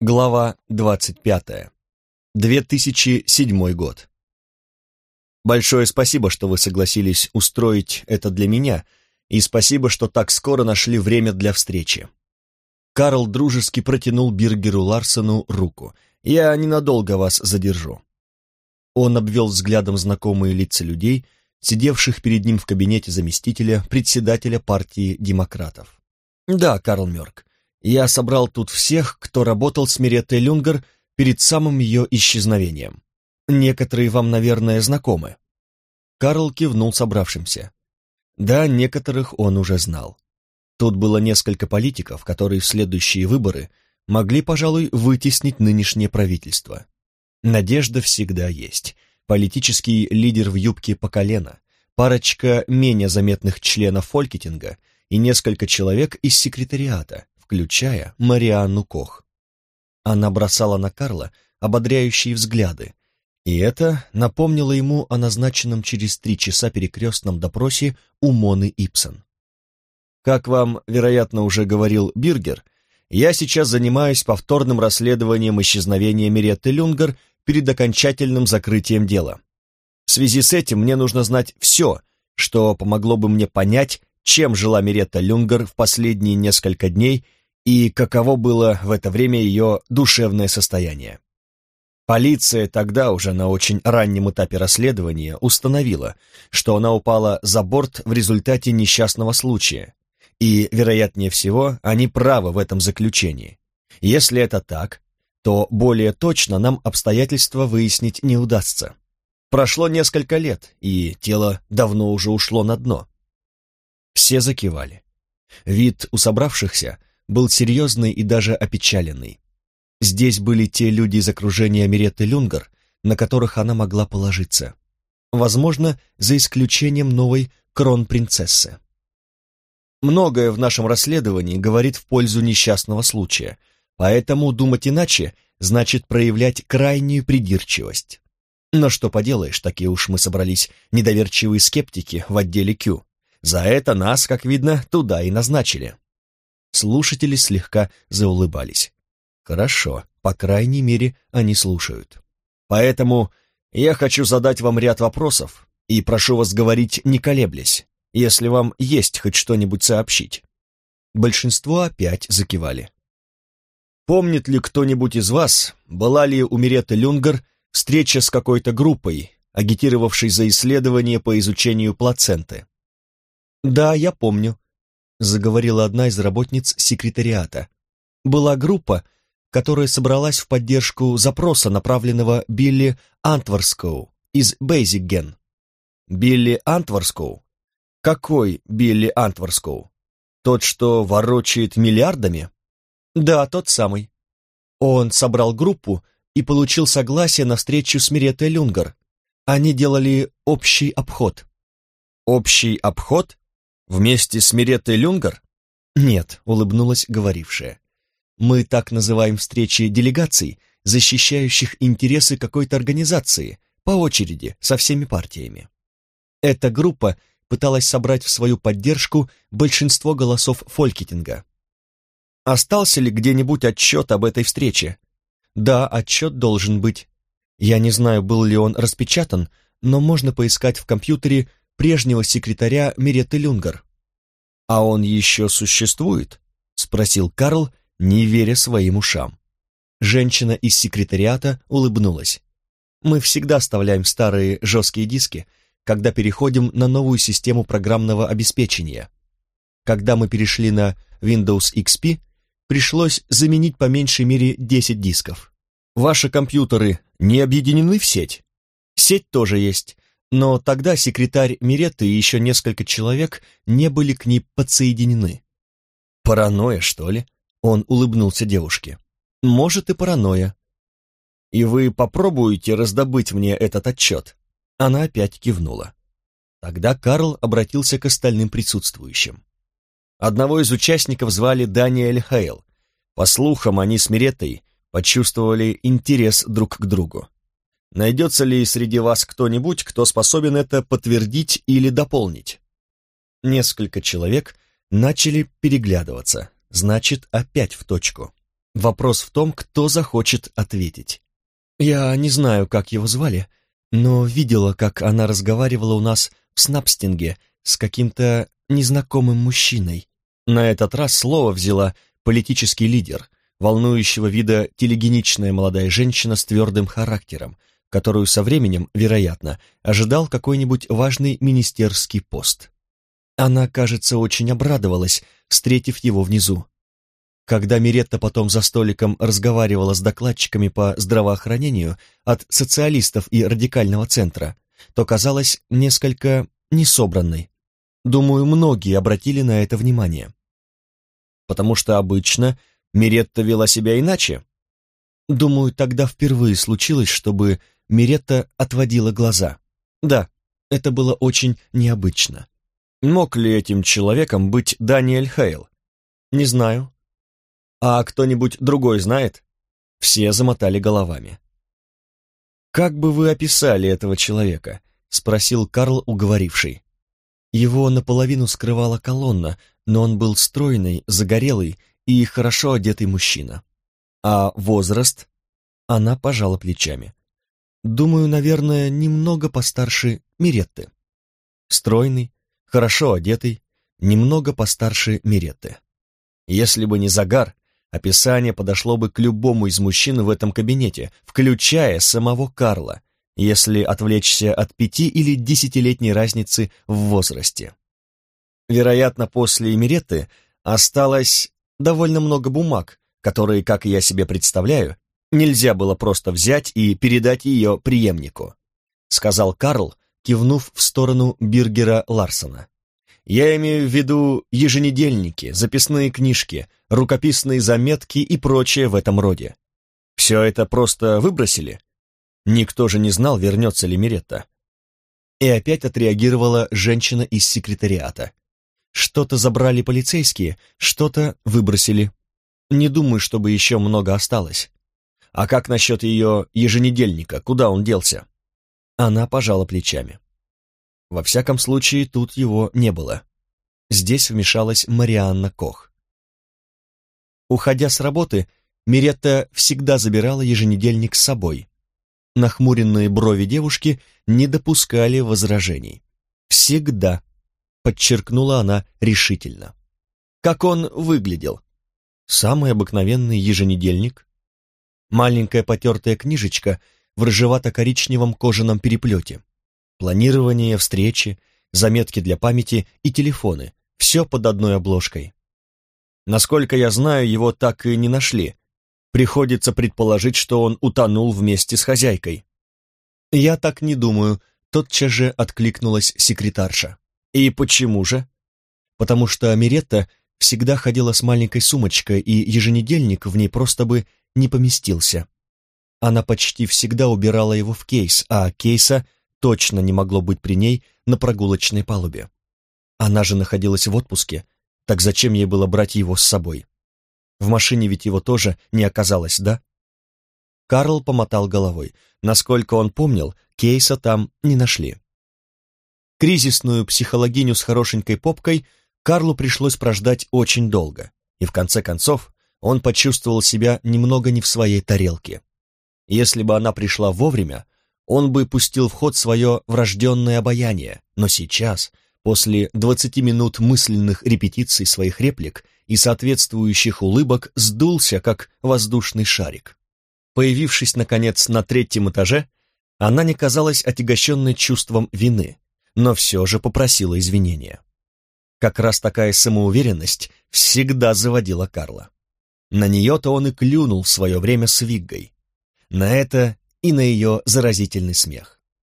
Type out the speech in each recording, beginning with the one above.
Глава 25. 2007 год. Большое спасибо, что вы согласились устроить это для меня, и спасибо, что так скоро нашли время для встречи. Карл дружески протянул Биргеру Ларсену руку. Я ненадолго вас задержу. Он обвел взглядом знакомые лица людей, сидевших перед ним в кабинете заместителя председателя партии демократов. Да, Карл Мёрк. Я собрал тут всех, кто работал с Мереттой Люнгер перед самым ее исчезновением. Некоторые вам, наверное, знакомы. Карл кивнул собравшимся. Да, некоторых он уже знал. Тут было несколько политиков, которые в следующие выборы могли, пожалуй, вытеснить нынешнее правительство. Надежда всегда есть. Политический лидер в юбке по колено, парочка менее заметных членов Фолькетинга и несколько человек из секретариата, включая Марианну Кох. Она бросала на Карла ободряющие взгляды, и это напомнило ему о назначенном через 3 часа перекрестном допросе у Моны Ипсон. Как вам, вероятно, уже говорил Биргер, я сейчас занимаюсь повторным расследованием исчезновения Меретты Люнгер перед окончательным закрытием дела. В связи с этим мне нужно знать все, что помогло бы мне понять, чем жила Меретта Люнгер в последние несколько дней и каково было в это время ее душевное состояние. Полиция тогда уже на очень раннем этапе расследования установила, что она упала за борт в результате несчастного случая, и, вероятнее всего, они правы в этом заключении. Если это так, то более точно нам обстоятельства выяснить не удастся. Прошло несколько лет, и тело давно уже ушло на дно. Все закивали. Вид у собравшихся был серьезный и даже опечаленный. Здесь были те люди из окружения Меретты Люнгер, на которых она могла положиться. Возможно, за исключением новой кронпринцессы. Многое в нашем расследовании говорит в пользу несчастного случая, поэтому думать иначе значит проявлять крайнюю придирчивость. Но что поделаешь, такие уж мы собрались недоверчивые скептики в отделе Q. За это нас, как видно, туда и назначили. Слушатели слегка заулыбались. Хорошо, по крайней мере, они слушают. Поэтому я хочу задать вам ряд вопросов и прошу вас говорить, не колеблясь, если вам есть хоть что-нибудь сообщить. Большинство опять закивали. Помнит ли кто-нибудь из вас, была ли у Меретты Люнгер встреча с какой-то группой, агитировавшей за исследование по изучению плаценты? Да, я помню, заговорила одна из работниц секретариата. Была группа, которая собралась в поддержку запроса, направленного Билли Антворскоу из Бейзикген. Билли Антворскоу? Какой Билли Антворскоу? Тот, что ворочает миллиардами? Да, тот самый. Он собрал группу и получил согласие на встречу с Мереттой Люнгер. Они делали общий обход. Общий обход? Вместе с Мереттой Люнгер? Нет, улыбнулась говорившая. Мы так называем встречи делегаций, защищающих интересы какой-то организации, по очереди, со всеми партиями. Эта группа пыталась собрать в свою поддержку большинство голосов Фолькетинга. Остался ли где-нибудь отчет об этой встрече? Да, отчет должен быть. Я не знаю, был ли он распечатан, но можно поискать в компьютере прежнего секретаря Меретты Люнгер. «А он еще существует?» — спросил Карл, не веря своим ушам. Женщина из секретариата улыбнулась. «Мы всегда вставляем старые жесткие диски, когда переходим на новую систему программного обеспечения. Когда мы перешли на Windows XP, пришлось заменить по меньшей мере 10 дисков. Ваши компьютеры не объединены в сеть? Сеть тоже есть, но тогда секретарь Меретты и еще несколько человек не были к ней подсоединены». «Паранойя, что ли?» Он улыбнулся девушке. «Может, и паранойя». «И вы попробуете раздобыть мне этот отчет?» Она опять кивнула. Тогда Карл обратился к остальным присутствующим. Одного из участников звали Даниэль Хейл. По слухам, они с Мереттой почувствовали интерес друг к другу. Найдется ли среди вас кто-нибудь, кто способен это подтвердить или дополнить? Несколько человек начали переглядываться, значит, опять в точку. Вопрос в том, кто захочет ответить. Я не знаю, как его звали, но видела, как она разговаривала у нас в Снапстинге с каким-то незнакомым мужчиной. На этот раз слово взяла политический лидер, волнующего вида телегеничная молодая женщина с твердым характером, которую со временем, вероятно, ожидал какой-нибудь важный министерский пост. Она, кажется, очень обрадовалась, встретив его внизу. Когда Миретта потом за столиком разговаривала с докладчиками по здравоохранению от социалистов и радикального центра, то казалась несколько несобранной. Думаю, многие обратили на это внимание. Потому что обычно Миретта вела себя иначе. Думаю, тогда впервые случилось, чтобы Миретта отводила глаза. Да, это было очень необычно. Мог ли этим человеком быть Даниэль Хейл? Не знаю. А кто-нибудь другой знает? Все замотали головами. «Как бы вы описали этого человека?» — спросил Карл, уговоривший. Его наполовину скрывала колонна, но он был стройный, загорелый и хорошо одетый мужчина. А возраст? Она пожала плечами. Думаю, наверное, немного постарше Миретты. Стройный, хорошо одетый, немного постарше Миретты. Если бы не загар, описание подошло бы к любому из мужчин в этом кабинете, включая самого Карла, если отвлечься от 5- или 10-летней разницы в возрасте. Вероятно, после Миретты осталось довольно много бумаг, которые, как я себе представляю, нельзя было просто взять и передать ее преемнику, сказал Карл, кивнув в сторону Биргера Ларсона. Я имею в виду еженедельники, записные книжки, рукописные заметки и прочее в этом роде. Все это просто выбросили? Никто же не знал, вернется ли Миретта. И опять отреагировала женщина из секретариата. Что-то забрали полицейские, что-то выбросили. Не думаю, чтобы еще много осталось. А как насчет ее еженедельника, куда он делся? Она пожала плечами. Во всяком случае, тут его не было. Здесь вмешалась Марианна Кох. Уходя с работы, Миретта всегда забирала еженедельник с собой. Нахмуренные брови девушки не допускали возражений. «Всегда», — подчеркнула она решительно. «Как он выглядел?» «Самый обыкновенный еженедельник. Маленькая потертая книжечка в рыжевато-коричневом кожаном переплете. Планирование, встречи, заметки для памяти и телефоны. Все под одной обложкой. Насколько я знаю, его так и не нашли. Приходится предположить, что он утонул вместе с хозяйкой». «Я так не думаю», — тотчас же откликнулась секретарша. «И почему же?» «Потому что Миретта всегда ходила с маленькой сумочкой, и еженедельник в ней просто бы не поместился. Она почти всегда убирала его в кейс, а кейса точно не могло быть при ней на прогулочной палубе. Она же находилась в отпуске, так зачем ей было брать его с собой? В машине ведь его тоже не оказалось, да?» Карл помотал головой. Насколько он помнил, кейса там не нашли. Кризисную психологиню с хорошенькой попкой Карлу пришлось прождать очень долго, и в конце концов он почувствовал себя немного не в своей тарелке. Если бы она пришла вовремя, он бы пустил в ход свое врожденное обаяние, но сейчас, после 20 минут мысленных репетиций своих реплик и соответствующих улыбок, сдулся, как воздушный шарик. Появившись, наконец, на 3-м этаже, она не казалась отягощенной чувством вины, но все же попросила извинения. Как раз такая самоуверенность всегда заводила Карла. На нее-то он и клюнул в свое время с Виггой. На это и на ее заразительный смех.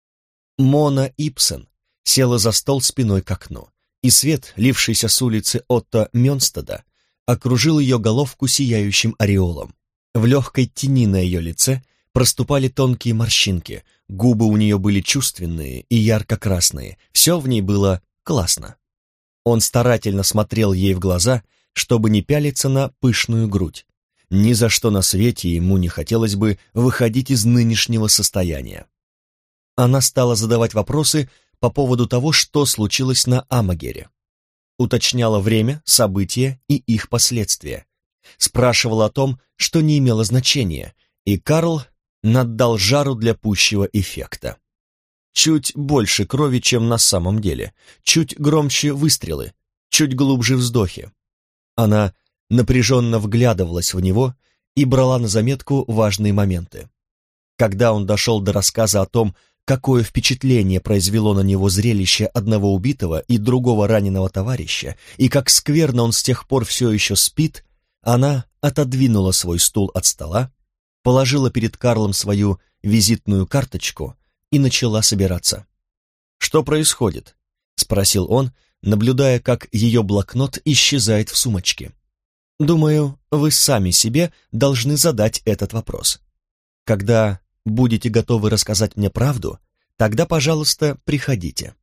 Мона Ипсен села за стол спиной к окну, и свет, лившийся с улицы Отто Мёнстеда, окружил ее головку сияющим ореолом. В легкой тени на ее лице проступали тонкие морщинки, губы у нее были чувственные и ярко-красные, все в ней было классно. Он старательно смотрел ей в глаза, чтобы не пялиться на пышную грудь. Ни за что на свете ему не хотелось бы выходить из нынешнего состояния. Она стала задавать вопросы по поводу того, что случилось на Амагере. Уточняла время, события и их последствия. спрашивала о том, что не имело значения, и Карл наддал жару для пущего эффекта. Чуть больше крови, чем на самом деле, чуть громче выстрелы, чуть глубже вздохи. Она напряженно вглядывалась в него и брала на заметку важные моменты. Когда он дошел до рассказа о том, какое впечатление произвело на него зрелище одного убитого и другого раненого товарища, и как скверно он с тех пор все еще спит, она отодвинула свой стул от стола, положила перед Карлом свою визитную карточку и начала собираться. «Что происходит?» — спросил он, наблюдая, как ее блокнот исчезает в сумочке. «Думаю, вы сами себе должны задать этот вопрос. Когда будете готовы рассказать мне правду, тогда, пожалуйста, приходите».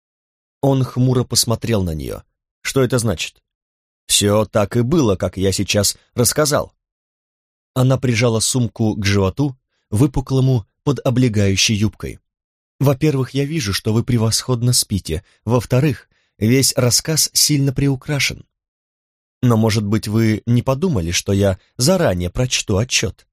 Он хмуро посмотрел на нее. «Что это значит?» «Все так и было, как я сейчас рассказал». Она прижала сумку к животу, выпуклому под облегающей юбкой. «Во-первых, я вижу, что вы превосходно спите. Во-вторых, весь рассказ сильно приукрашен. Но, может быть, вы не подумали, что я заранее прочту отчет?»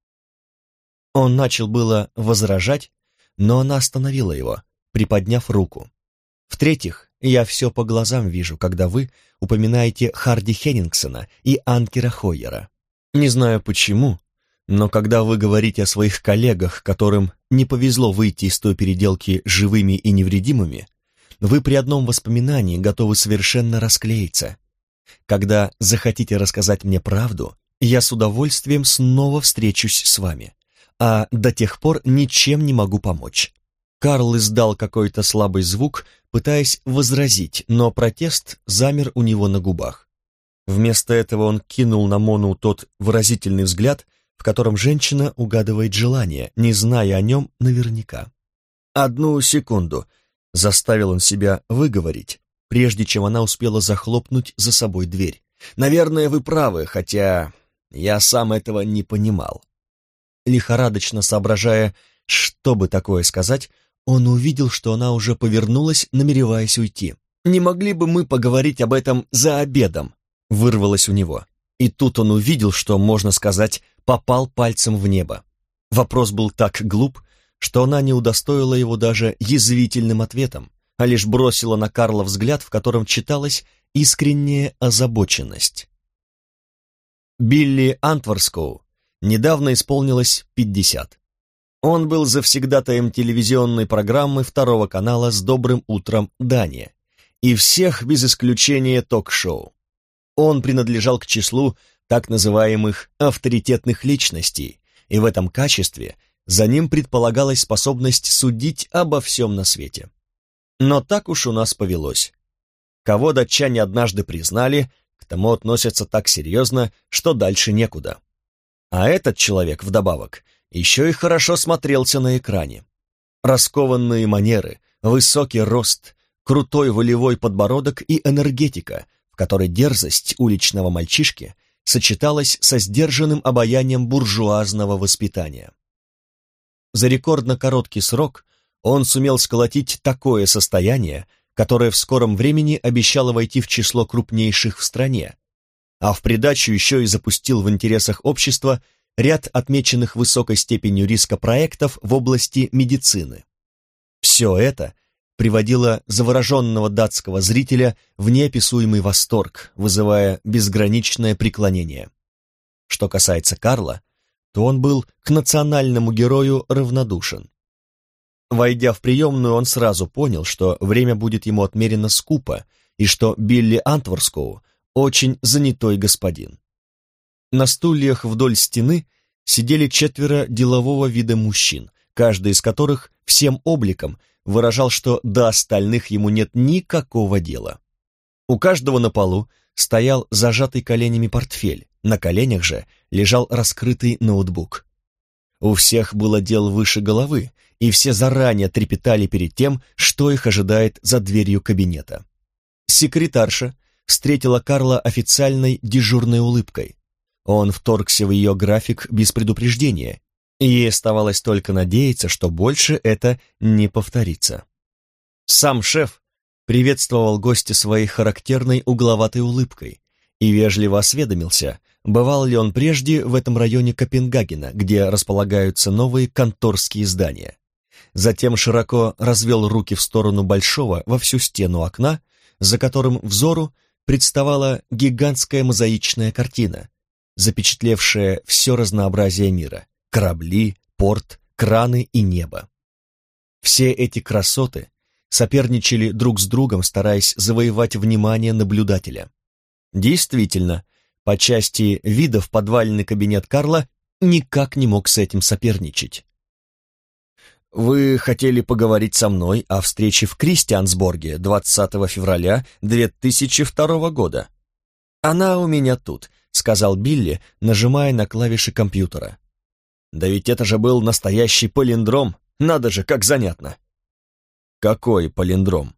Он начал было возражать, но она остановила его, приподняв руку. «В-третьих, я все по глазам вижу, когда вы упоминаете Харди Хеннингсона и Анкера Хойера. Не знаю почему, но когда вы говорите о своих коллегах, которым не повезло выйти из той переделки живыми и невредимыми, вы при одном воспоминании готовы совершенно расклеиться. Когда захотите рассказать мне правду, я с удовольствием снова встречусь с вами, а до тех пор ничем не могу помочь». Карл издал какой-то слабый звук, пытаясь возразить, но протест замер у него на губах. Вместо этого он кинул на Мону тот выразительный взгляд, в котором женщина угадывает желание, не зная о нем наверняка. «Одну секунду», — заставил он себя выговорить, прежде чем она успела захлопнуть за собой дверь. «Наверное, вы правы, хотя я сам этого не понимал». Лихорадочно соображая, что бы такое сказать, он увидел, что она уже повернулась, намереваясь уйти. «Не могли бы мы поговорить об этом за обедом?» — вырвалось у него. И тут он увидел, что, можно сказать, попал пальцем в небо. Вопрос был так глуп, что она не удостоила его даже язвительным ответом, а лишь бросила на Карла взгляд, в котором читалась искренняя озабоченность. Билли Антворскоу недавно исполнилось 50. Он был завсегдатаем телевизионной программы Второго канала «С добрым утром, Дания» и всех без исключения ток-шоу. Он принадлежал к числу так называемых авторитетных личностей, и в этом качестве за ним предполагалась способность судить обо всем на свете. Но так уж у нас повелось. Кого датчане однажды признали, к тому относятся так серьезно, что дальше некуда. А этот человек, вдобавок, еще и хорошо смотрелся на экране. Раскованные манеры, высокий рост, крутой волевой подбородок и энергетика, в которой дерзость уличного мальчишки сочеталась со сдержанным обаянием буржуазного воспитания. За рекордно короткий срок он сумел сколотить такое состояние, которое в скором времени обещало войти в число крупнейших в стране, а в придачу еще и запустил в интересах общества ряд отмеченных высокой степенью риска проектов в области медицины. Все это приводило завороженного датского зрителя в неописуемый восторг, вызывая безграничное преклонение. Что касается Карла, то он был к национальному герою равнодушен. Войдя в приемную, он сразу понял, что время будет ему отмерено скупо, и что Билли Антворскоу очень занятой господин. На стульях вдоль стены сидели 4 делового вида мужчин, каждый из которых всем обликом выражал, что до остальных ему нет никакого дела. У каждого на полу стоял зажатый коленями портфель, на коленях же лежал раскрытый ноутбук. У всех было дело выше головы, и все заранее трепетали перед тем, что их ожидает за дверью кабинета. Секретарша встретила Карла официальной дежурной улыбкой. Он вторгся в ее график без предупреждения, и ей оставалось только надеяться, что больше это не повторится. Сам шеф приветствовал гостя своей характерной угловатой улыбкой и вежливо осведомился, бывал ли он прежде в этом районе Копенгагена, где располагаются новые конторские здания. Затем широко развел руки в сторону большого во всю стену окна, за которым взору представала гигантская мозаичная картина, запечатлевшая все разнообразие мира — корабли, порт, краны и небо. Все эти красоты соперничали друг с другом, стараясь завоевать внимание наблюдателя. Действительно, по части видов подвальный кабинет Карла никак не мог с этим соперничать. «Вы хотели поговорить со мной о встрече в Кристиансборге 20 февраля 2002 года. Она у меня тут», — сказал Билли, нажимая на клавиши компьютера. «Да ведь это же был настоящий палиндром, надо же, как занятно». «Какой палиндром?»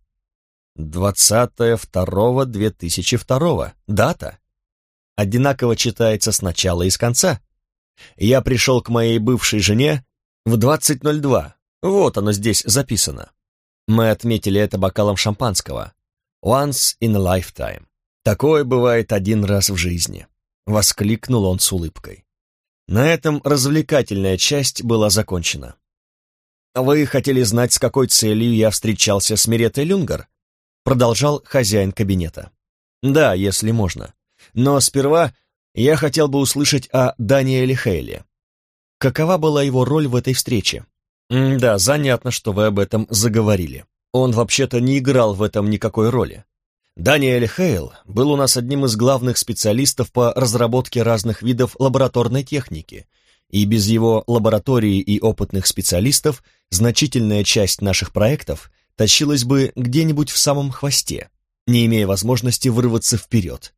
20.02.2002. Дата. Одинаково читается с начала и с конца. Я пришел к моей бывшей жене в 20:02. Вот оно здесь записано. Мы отметили это бокалом шампанского. Once in a lifetime. Такое бывает один раз в жизни. Воскликнул он с улыбкой. На этом развлекательная часть была закончена. Вы хотели знать, с какой целью я встречался с Мереттой Люнгар? Продолжал хозяин кабинета. Да, если можно. Но сперва я хотел бы услышать о Даниэле Хейле. Какова была его роль в этой встрече? Да, занятно, что вы об этом заговорили. Он вообще-то не играл в этом никакой роли. Даниэль Хейл был у нас одним из главных специалистов по разработке разных видов лабораторной техники, и без его лаборатории и опытных специалистов значительная часть наших проектов тащилась бы где-нибудь в самом хвосте, не имея возможности вырваться вперед.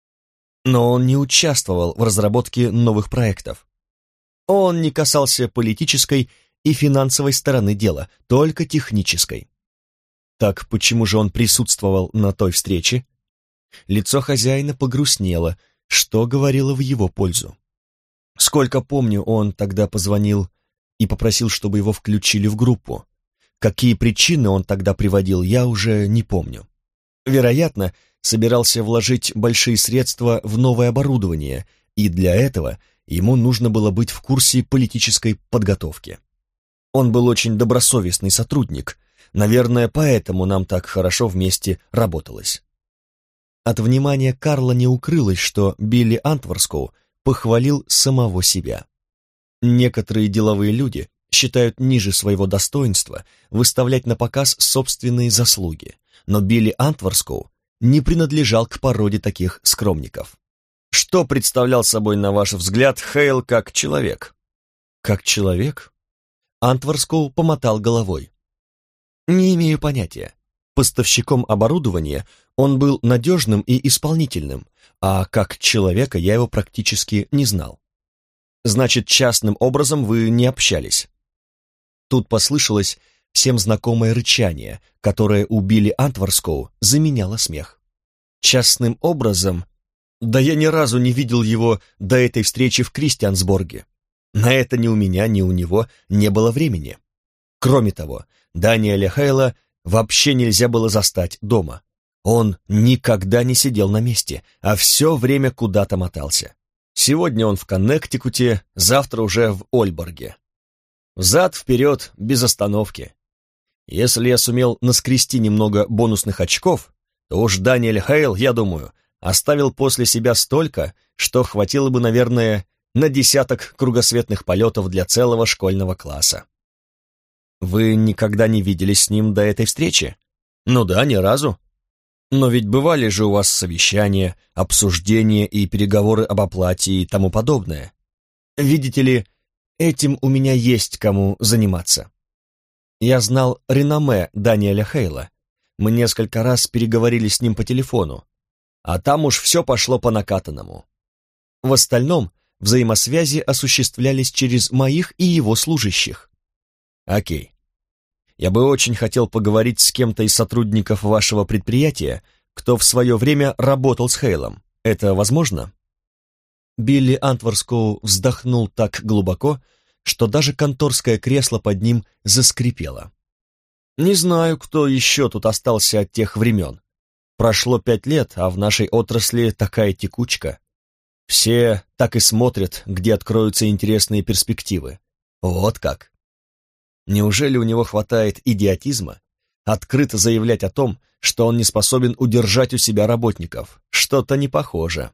Но он не участвовал в разработке новых проектов. Он не касался политической и финансовой стороны дела, только технической. Так почему же он присутствовал на той встрече? Лицо хозяина погрустнело, что говорило в его пользу. Сколько помню, он тогда позвонил и попросил, чтобы его включили в группу. Какие причины он тогда приводил, я уже не помню. Вероятно, собирался вложить большие средства в новое оборудование, и для этого ему нужно было быть в курсе политической подготовки. Он был очень добросовестный сотрудник, наверное, поэтому нам так хорошо вместе работалось. От внимания Карла не укрылось, что Билли Антворскоу похвалил самого себя. Некоторые деловые люди считают ниже своего достоинства выставлять на показ собственные заслуги, но Билли Антворскоу не принадлежал к породе таких скромников. Что представлял собой, на ваш взгляд, Хейл как человек? Как человек? Антворскоу помотал головой. Не имею понятия. Поставщиком оборудования он был надежным и исполнительным, а как человека я его практически не знал. Значит, частным образом вы не общались. Тут послышалось всем знакомое рычание, которое у Билли Антворскоу заменяло смех. Частным образом? Да я ни разу не видел его до этой встречи в Кристиансборге. На это ни у меня, ни у него не было времени. Кроме того, Даниэля Хейла вообще нельзя было застать дома. Он никогда не сидел на месте, а все время куда-то мотался. Сегодня он в Коннектикуте, завтра уже в Ольборге. Взад-вперед, без остановки. Если я сумел наскрести немного бонусных очков, то уж Даниэль Хейл, я думаю, оставил после себя столько, что хватило бы, наверное, на 10 кругосветных полетов для целого школьного класса. Вы никогда не виделись с ним до этой встречи? Ну да, ни разу. Но ведь бывали же у вас совещания, обсуждения и переговоры об оплате и тому подобное. Видите ли, этим у меня есть кому заниматься. Я знал реноме Даниэля Хейла. Мы несколько раз переговорили с ним по телефону, а там уж все пошло по накатанному. В остальном взаимосвязи осуществлялись через моих и его служащих. Окей. Я бы очень хотел поговорить с кем-то из сотрудников вашего предприятия, кто в свое время работал с Хейлом. Это возможно? Билли Антворскоу вздохнул так глубоко, что даже конторское кресло под ним заскрипело. Не знаю, кто еще тут остался от тех времен. Прошло 5 лет, а в нашей отрасли такая текучка. Все так и смотрят, где откроются интересные перспективы. Вот как. Неужели у него хватает идиотизма открыто заявлять о том, что он не способен удержать у себя работников? Что-то не похоже.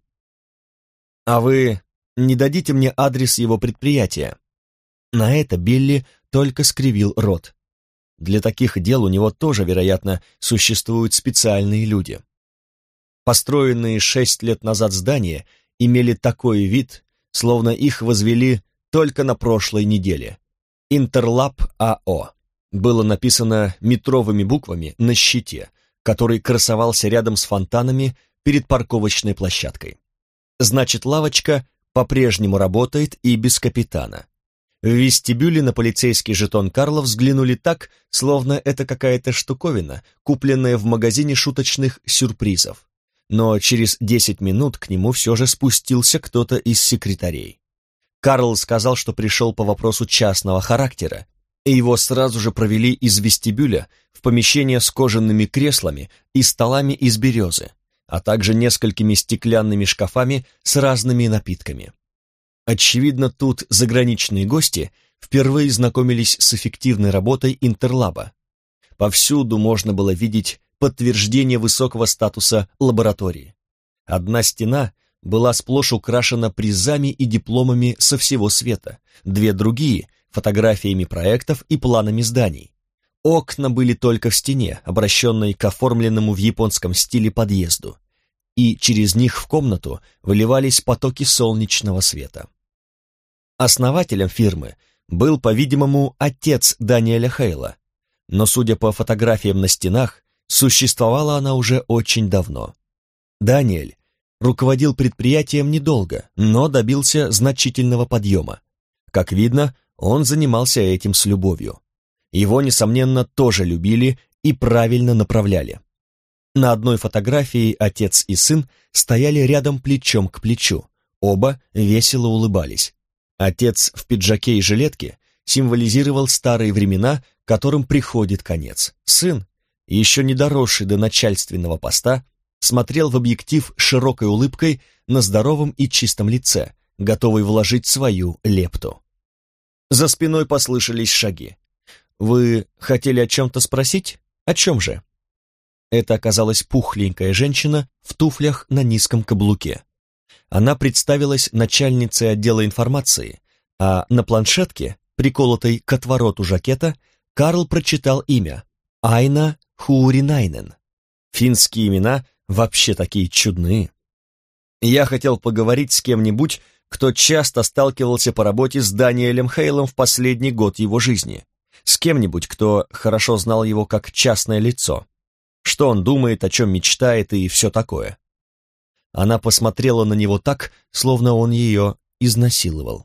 А вы не дадите мне адрес его предприятия? На это Билли только скривил рот. Для таких дел у него тоже, вероятно, существуют специальные люди. Построенные 6 лет назад здания имели такой вид, словно их возвели только на прошлой неделе. «Интерлаб АО» было написано метровыми буквами на щите, который красовался рядом с фонтанами перед парковочной площадкой. Значит, лавочка по-прежнему работает и без капитана. В вестибюле на полицейский жетон Карла взглянули так, словно это какая-то штуковина, купленная в магазине шуточных сюрпризов. Но через 10 минут к нему все же спустился кто-то из секретарей. Карл сказал, что пришел по вопросу частного характера, и его сразу же провели из вестибюля в помещение с кожаными креслами и столами из березы, а также несколькими стеклянными шкафами с разными напитками. Очевидно, тут заграничные гости впервые знакомились с эффективной работой Интерлаба. Повсюду можно было видеть подтверждение высокого статуса лаборатории. Одна стена была сплошь украшена призами и дипломами со всего света, две другие — фотографиями проектов и планами зданий. Окна были только в стене, обращенной к оформленному в японском стиле подъезду, и через них в комнату выливались потоки солнечного света. Основателем фирмы был, по-видимому, отец Даниэля Хейла, но, судя по фотографиям на стенах, существовала она уже очень давно. Даниэль руководил предприятием недолго, но добился значительного подъема. Как видно, он занимался этим с любовью. Его, несомненно, тоже любили и правильно направляли. На одной фотографии отец и сын стояли рядом плечом к плечу, оба весело улыбались. Отец в пиджаке и жилетке символизировал старые времена, которым приходит конец. Сын, еще не доросший до начальственного поста, смотрел в объектив широкой улыбкой на здоровом и чистом лице, готовый вложить свою лепту. За спиной послышались шаги. «Вы хотели о чем-то спросить? О чем же?» Это оказалась пухленькая женщина в туфлях на низком каблуке. Она представилась начальницей отдела информации, а на планшетке, приколотой к отвороту жакета, Карл прочитал имя — Айна Хууринайнен. Финские имена вообще такие чудные. Я хотел поговорить с кем-нибудь, кто часто сталкивался по работе с Даниэлем Хейлом в последний год его жизни, с кем-нибудь, кто хорошо знал его как частное лицо, что он думает, о чем мечтает и все такое. Она посмотрела на него так, словно он ее изнасиловал.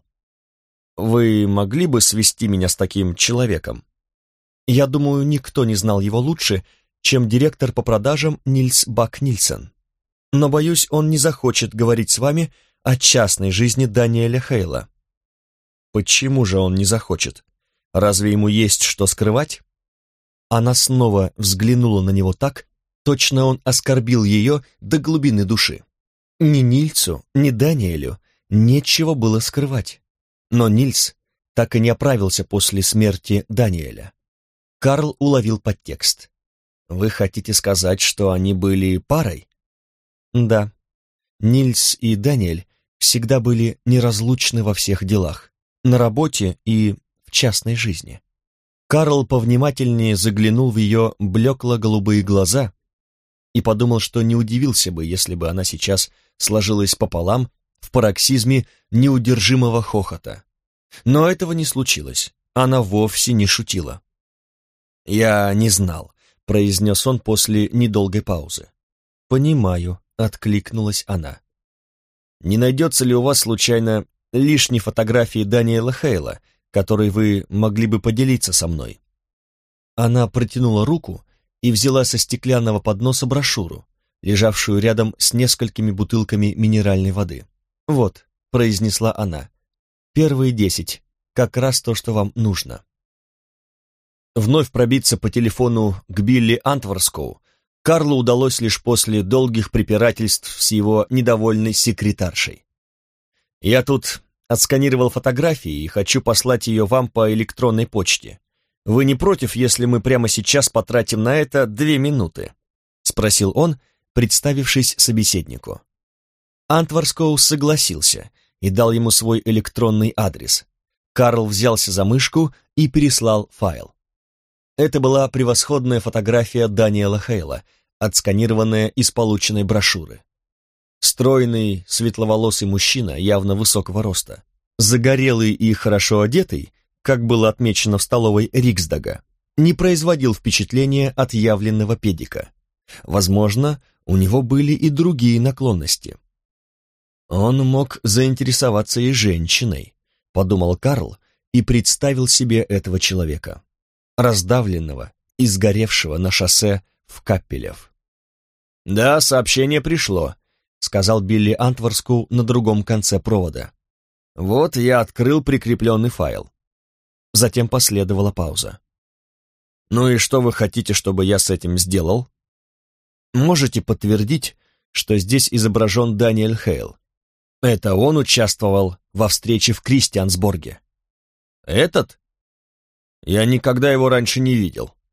«Вы могли бы свести меня с таким человеком?» Я думаю, никто не знал его лучше, чем директор по продажам Нильс Бак-Нильсен. Но, боюсь, он не захочет говорить с вами о частной жизни Даниэля Хейла. Почему же он не захочет? Разве ему есть что скрывать? Она снова взглянула на него так, точно он оскорбил ее до глубины души. Ни Нильсу, ни Даниэлю нечего было скрывать. Но Нильс так и не оправился после смерти Даниэля. Карл уловил подтекст. «Вы хотите сказать, что они были парой?» «Да. Нильс и Даниэль всегда были неразлучны во всех делах, на работе и в частной жизни». Карл повнимательнее заглянул в ее блекло-голубые глаза и подумал, что не удивился бы, если бы она сейчас сложилась пополам в пароксизме неудержимого хохота. Но этого не случилось, она вовсе не шутила. «Я не знал», — произнес он после недолгой паузы. «Понимаю», — откликнулась она. «Не найдется ли у вас, случайно, лишней фотографии Даниэла Хейла, которой вы могли бы поделиться со мной?» Она протянула руку и взяла со стеклянного подноса брошюру, лежавшую рядом с несколькими бутылками минеральной воды. «Вот», — произнесла она, — «первые 10, как раз то, что вам нужно». Вновь пробиться по телефону к Билли Антворскоу Карлу удалось лишь после долгих препирательств с его недовольной секретаршей. Я тут отсканировал фотографии и хочу послать ее вам по электронной почте. Вы не против, если мы прямо сейчас потратим на это 2 минуты?» — спросил он, представившись собеседнику. Антварскоу согласился и дал ему свой электронный адрес. Карл взялся за мышку и переслал файл. Это была превосходная фотография Даниэла Хейла, отсканированная из полученной брошюры. Стройный, светловолосый мужчина, явно высокого роста, загорелый и хорошо одетый, как было отмечено в столовой Риксдага, не производил впечатления отъявленного педика. Возможно, у него были и другие наклонности. «Он мог заинтересоваться и женщиной», — подумал Карл и представил себе этого человека, раздавленного и сгоревшего на шоссе в Каппелев. «Да, сообщение пришло», — сказал Билли Антварску на другом конце провода. «Вот я открыл прикрепленный файл». Затем последовала пауза. «Ну и что вы хотите, чтобы я с этим сделал?» «Можете подтвердить, что здесь изображен Даниэль Хейл? Это он участвовал во встрече в Кристиансборге». «Этот? Я никогда его раньше не видел».